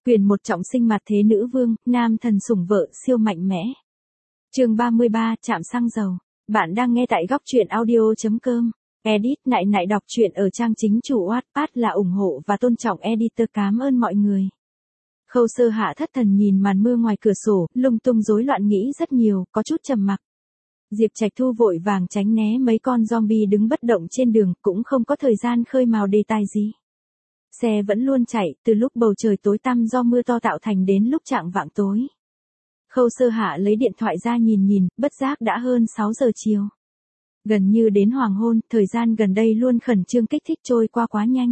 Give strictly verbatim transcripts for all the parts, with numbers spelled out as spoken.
Quyền một trọng sinh mặt thế nữ vương, nam thần sủng vợ siêu mạnh mẽ. Chương ba mươi ba, trạm xăng dầu. Bạn đang nghe tại góc truyện audio chấm com. Edit nại nại đọc truyện ở trang chính chủ Wattpad là ủng hộ và tôn trọng editor. Cảm ơn mọi người. Khâu Sơ Hạ thất thần nhìn màn mưa ngoài cửa sổ, lung tung rối loạn nghĩ rất nhiều, có chút trầm mặc. Diệp Trạch Thu vội vàng tránh né mấy con zombie đứng bất động trên đường, cũng không có thời gian khơi mào đề tài gì. Xe vẫn luôn chạy, từ lúc bầu trời tối tăm do mưa to tạo thành đến lúc chạng vạng tối. Khâu Sơ Hạ lấy điện thoại ra nhìn nhìn, bất giác đã hơn sáu giờ chiều. Gần như đến hoàng hôn, thời gian gần đây luôn khẩn trương kích thích trôi qua quá nhanh.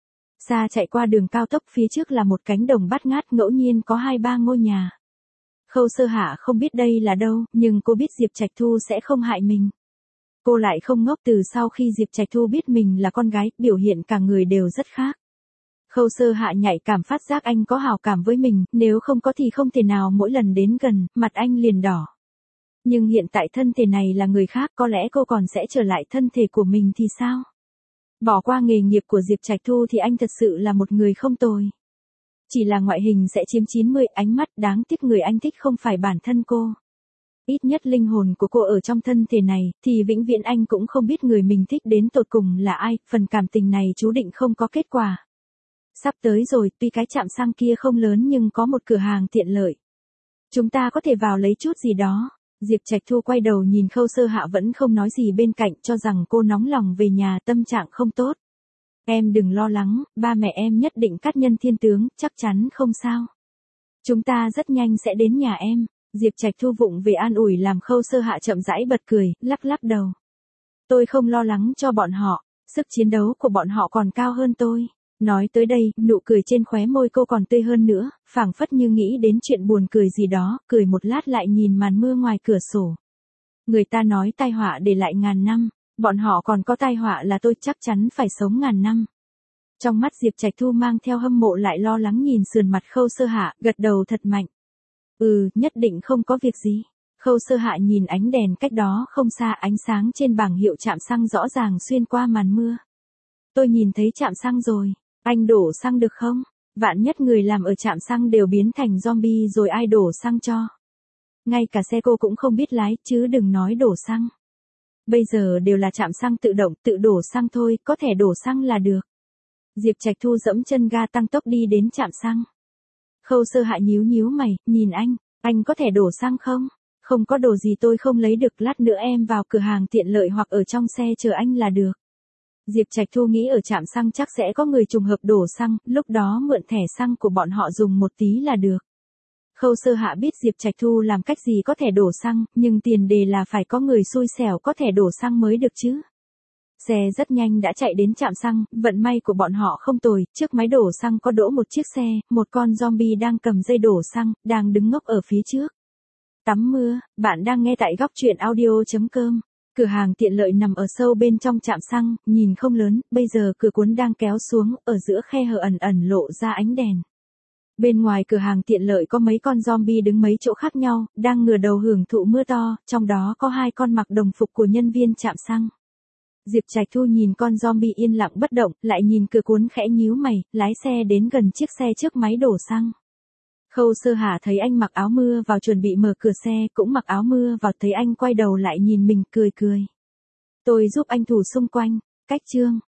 Xa chạy qua đường cao tốc, phía trước là một cánh đồng bát ngát, ngẫu nhiên có hai ba ngôi nhà. Khâu Sơ Hạ không biết đây là đâu, nhưng cô biết Diệp Trạch Thu sẽ không hại mình. Cô lại không ngốc, từ sau khi Diệp Trạch Thu biết mình là con gái, biểu hiện cả người đều rất khác. Khâu Sơ Hạ nhạy cảm phát giác anh có hào cảm với mình, nếu không có thì không thể nào mỗi lần đến gần, mặt anh liền đỏ. Nhưng hiện tại thân thể này là người khác, có lẽ cô còn sẽ trở lại thân thể của mình thì sao? Bỏ qua nghề nghiệp của Diệp Trạch Thu thì anh thật sự là một người không tồi. Chỉ là ngoại hình sẽ chiếm chín mươi, ánh mắt, đáng tiếc người anh thích không phải bản thân cô. Ít nhất linh hồn của cô ở trong thân thể này, thì vĩnh viễn anh cũng không biết người mình thích đến tột cùng là ai, phần cảm tình này chú định không có kết quả. Sắp tới rồi, tuy cái trạm xăng kia không lớn nhưng có một cửa hàng tiện lợi. Chúng ta có thể vào lấy chút gì đó. Diệp Trạch Thu quay đầu nhìn Khâu Sơ Hạ vẫn không nói gì bên cạnh, cho rằng cô nóng lòng về nhà, tâm trạng không tốt. Em đừng lo lắng, ba mẹ em nhất định cắt nhân thiên tướng, chắc chắn không sao. Chúng ta rất nhanh sẽ đến nhà em. Diệp Trạch Thu vụng về an ủi làm Khâu Sơ Hạ chậm rãi bật cười, lắc lắc đầu. Tôi không lo lắng cho bọn họ, sức chiến đấu của bọn họ còn cao hơn tôi. Nói tới đây, nụ cười trên khóe môi cô còn tươi hơn nữa, phảng phất như nghĩ đến chuyện buồn cười gì đó, cười một lát lại nhìn màn mưa ngoài cửa sổ. Người ta nói tai họa để lại ngàn năm, bọn họ còn có tai họa là tôi chắc chắn phải sống ngàn năm. Trong mắt Diệp Trạch Thu mang theo hâm mộ lại lo lắng nhìn sườn mặt Khâu Sơ Hạ, gật đầu thật mạnh. Ừ, nhất định không có việc gì. Khâu Sơ Hạ nhìn ánh đèn cách đó không xa, ánh sáng trên bảng hiệu trạm xăng rõ ràng xuyên qua màn mưa. Tôi nhìn thấy trạm xăng rồi. Anh đổ xăng được không? Vạn nhất người làm ở trạm xăng đều biến thành zombie rồi ai đổ xăng cho? Ngay cả xe cô cũng không biết lái, chứ đừng nói đổ xăng. Bây giờ đều là trạm xăng tự động, tự đổ xăng thôi, có thể đổ xăng là được. Diệp Trạch Thu dẫm chân ga tăng tốc đi đến trạm xăng. Khâu Sơ Hạ nhíu nhíu mày, nhìn anh, anh có thể đổ xăng không? Không có đồ gì tôi không lấy được, lát nữa em vào cửa hàng tiện lợi hoặc ở trong xe chờ anh là được. Diệp Trạch Thu nghĩ ở trạm xăng chắc sẽ có người trùng hợp đổ xăng, lúc đó mượn thẻ xăng của bọn họ dùng một tí là được. Khâu Sơ Hạ biết Diệp Trạch Thu làm cách gì có thể đổ xăng, nhưng tiền đề là phải có người xui xẻo có thể đổ xăng mới được chứ. Xe rất nhanh đã chạy đến trạm xăng, vận may của bọn họ không tồi, trước máy đổ xăng có đỗ một chiếc xe, một con zombie đang cầm dây đổ xăng, đang đứng ngốc ở phía trước. Tắm mưa, bạn đang nghe tại góc truyện audio chấm com. Cửa hàng tiện lợi nằm ở sâu bên trong trạm xăng, nhìn không lớn, bây giờ cửa cuốn đang kéo xuống, ở giữa khe hở ẩn ẩn lộ ra ánh đèn. Bên ngoài cửa hàng tiện lợi có mấy con zombie đứng mấy chỗ khác nhau, đang ngửa đầu hưởng thụ mưa to, trong đó có hai con mặc đồng phục của nhân viên trạm xăng. Diệp Trạch Thu nhìn con zombie yên lặng bất động, lại nhìn cửa cuốn khẽ nhíu mày, lái xe đến gần chiếc xe trước máy đổ xăng. Khâu Sơ Hạ thấy anh mặc áo mưa vào chuẩn bị mở cửa xe, cũng mặc áo mưa vào, thấy anh quay đầu lại nhìn mình cười cười. Tôi giúp anh thủ xung quanh. Cách chương.